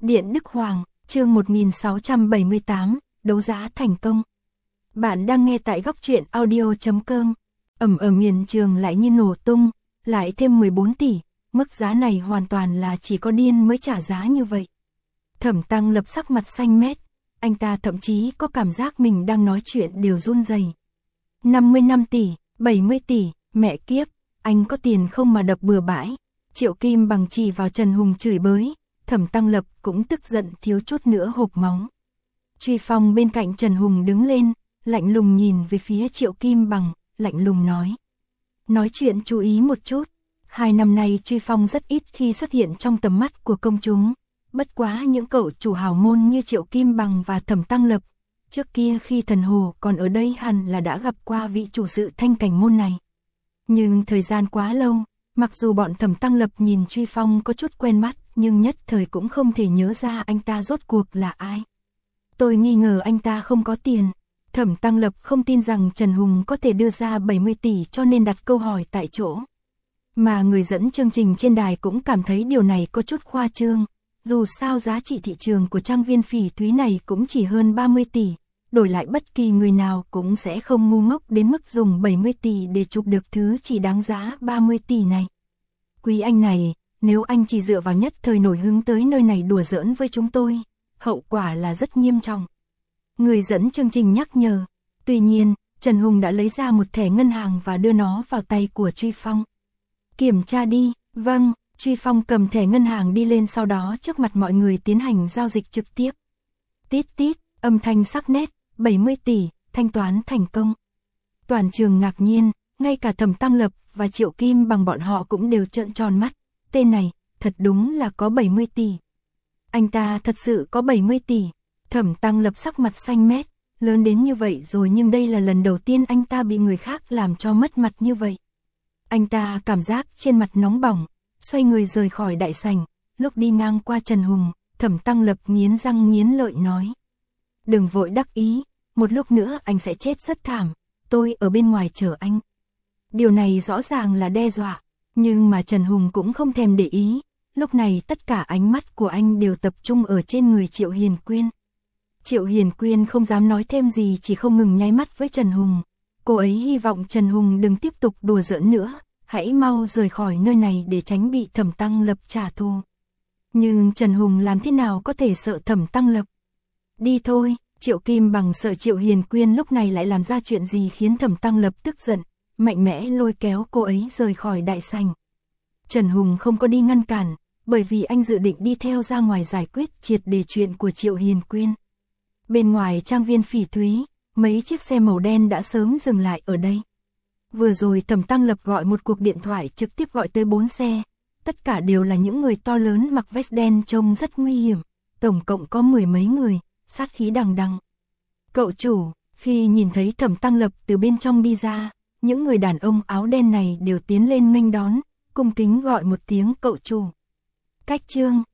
Điện Đức Hoàng, chương 1678, đấu giá thành công. Bạn đang nghe tại góc truyện audio.com. Ở miền trường lại như nổ tung, lại thêm 14 tỷ, mức giá này hoàn toàn là chỉ có điên mới trả giá như vậy. Thẩm Tăng Lập sắc mặt xanh mét, anh ta thậm chí có cảm giác mình đang nói chuyện đều run rẩy. 55 tỷ, 70 tỷ, mẹ kiếp, anh có tiền không mà đập bừa bãi. Triệu Kim Bằng chỉ vào Trần Hùng chửi bới, Thẩm Tăng Lập cũng tức giận thiếu chút nữa hộc máu. Truy Phong bên cạnh Trần Hùng đứng lên, lạnh lùng nhìn về phía Triệu Kim Bằng, lạnh lùng nói. Nói chuyện chú ý một chút, 2 năm nay Truy Phong rất ít khi xuất hiện trong tầm mắt của công chúng. Bất quá những cậu chủ hào môn như Triệu Kim Bằng và Thẩm Tăng Lập, trước kia khi Thần Hồ còn ở đây hẳn là đã gặp qua vị chủ sự Thanh Cảnh môn này. Nhưng thời gian quá lâu, mặc dù bọn Thẩm Tăng Lập nhìn Truy Phong có chút quen mắt, nhưng nhất thời cũng không thể nhớ ra anh ta rốt cuộc là ai. Tôi nghi ngờ anh ta không có tiền. Thẩm Tăng Lập không tin rằng Trần Hùng có thể đưa ra 70 tỷ cho nên đặt câu hỏi tại chỗ. Mà người dẫn chương trình trên đài cũng cảm thấy điều này có chút khoa trương. Dù sao giá trị thị trường của trang viên Phỉ Thúy này cũng chỉ hơn 30 tỷ. Đổi lại bất kỳ người nào cũng sẽ không ngu ngốc đến mức dùng 70 tỷ để chụp được thứ chỉ đáng giá 30 tỷ này. Quý anh này, nếu anh chỉ dựa vào nhất thời nổi hứng tới nơi này đùa giỡn với chúng tôi, hậu quả là rất nghiêm trọng. Người dẫn chương trình nhắc nhở. Tuy nhiên, Trần Hùng đã lấy ra một thẻ ngân hàng và đưa nó vào tay của Truy Phong. Kiểm tra đi. Vâng, Truy Phong cầm thẻ ngân hàng đi lên, sau đó trước mặt mọi người tiến hành giao dịch trực tiếp. Tít tít, âm thanh sắc nét, 70 tỷ, thanh toán thành công. Toàn trường ngạc nhiên, ngay cả Thẩm Tăng Lập và Triệu Kim Bằng bọn họ cũng đều trợn tròn mắt. Tên này, thật đúng là có 70 tỷ. Anh ta thật sự có 70 tỷ. Thẩm Tăng Lập sắc mặt xanh mét, lớn đến như vậy rồi nhưng đây là lần đầu tiên anh ta bị người khác làm cho mất mặt như vậy. Anh ta cảm giác trên mặt nóng bỏng, xoay người rời khỏi đại sảnh. Lúc đi ngang qua Trần Hùng, Thẩm Tăng Lập nghiến răng nghiến lợi nói. Đừng vội đắc ý, một lúc nữa anh sẽ chết rất thảm, tôi ở bên ngoài chờ anh. Điều này rõ ràng là đe dọa, nhưng mà Trần Hùng cũng không thèm để ý. Lúc này tất cả ánh mắt của anh đều tập trung ở trên người Triệu Hiền Quyên. Triệu Hiền Quyên không dám nói thêm gì, chỉ không ngừng nháy mắt với Trần Hùng. Cô ấy hy vọng Trần Hùng đừng tiếp tục đùa giỡn nữa, hãy mau rời khỏi nơi này để tránh bị Thẩm Tăng Lập trả thù. Nhưng Trần Hùng làm thế nào có thể sợ Thẩm Tăng Lập? Đi thôi. Triệu Kim Bằng sợ Triệu Hiền Quyên lúc này lại làm ra chuyện gì khiến Thẩm Tăng Lập tức giận, mạnh mẽ lôi kéo cô ấy rời khỏi đại sảnh. Trần Hùng không có đi ngăn cản, bởi vì anh dự định đi theo ra ngoài giải quyết triệt để chuyện của Triệu Hiền Quyên. Bên ngoài trang viên Phỉ Thúy, mấy chiếc xe màu đen đã sớm dừng lại ở đây. Vừa rồi Thẩm Tăng Lập gọi một cuộc điện thoại trực tiếp gọi tới 4 xe, tất cả đều là những người to lớn mặc vest đen trông rất nguy hiểm, tổng cộng có 10 mấy người, sát khí đằng đằng. Cậu chủ, khi nhìn thấy Thẩm Tăng Lập từ bên trong đi ra, những người đàn ông áo đen này đều tiến lên nghênh đón, cung kính gọi một tiếng cậu chủ. Cách Trương,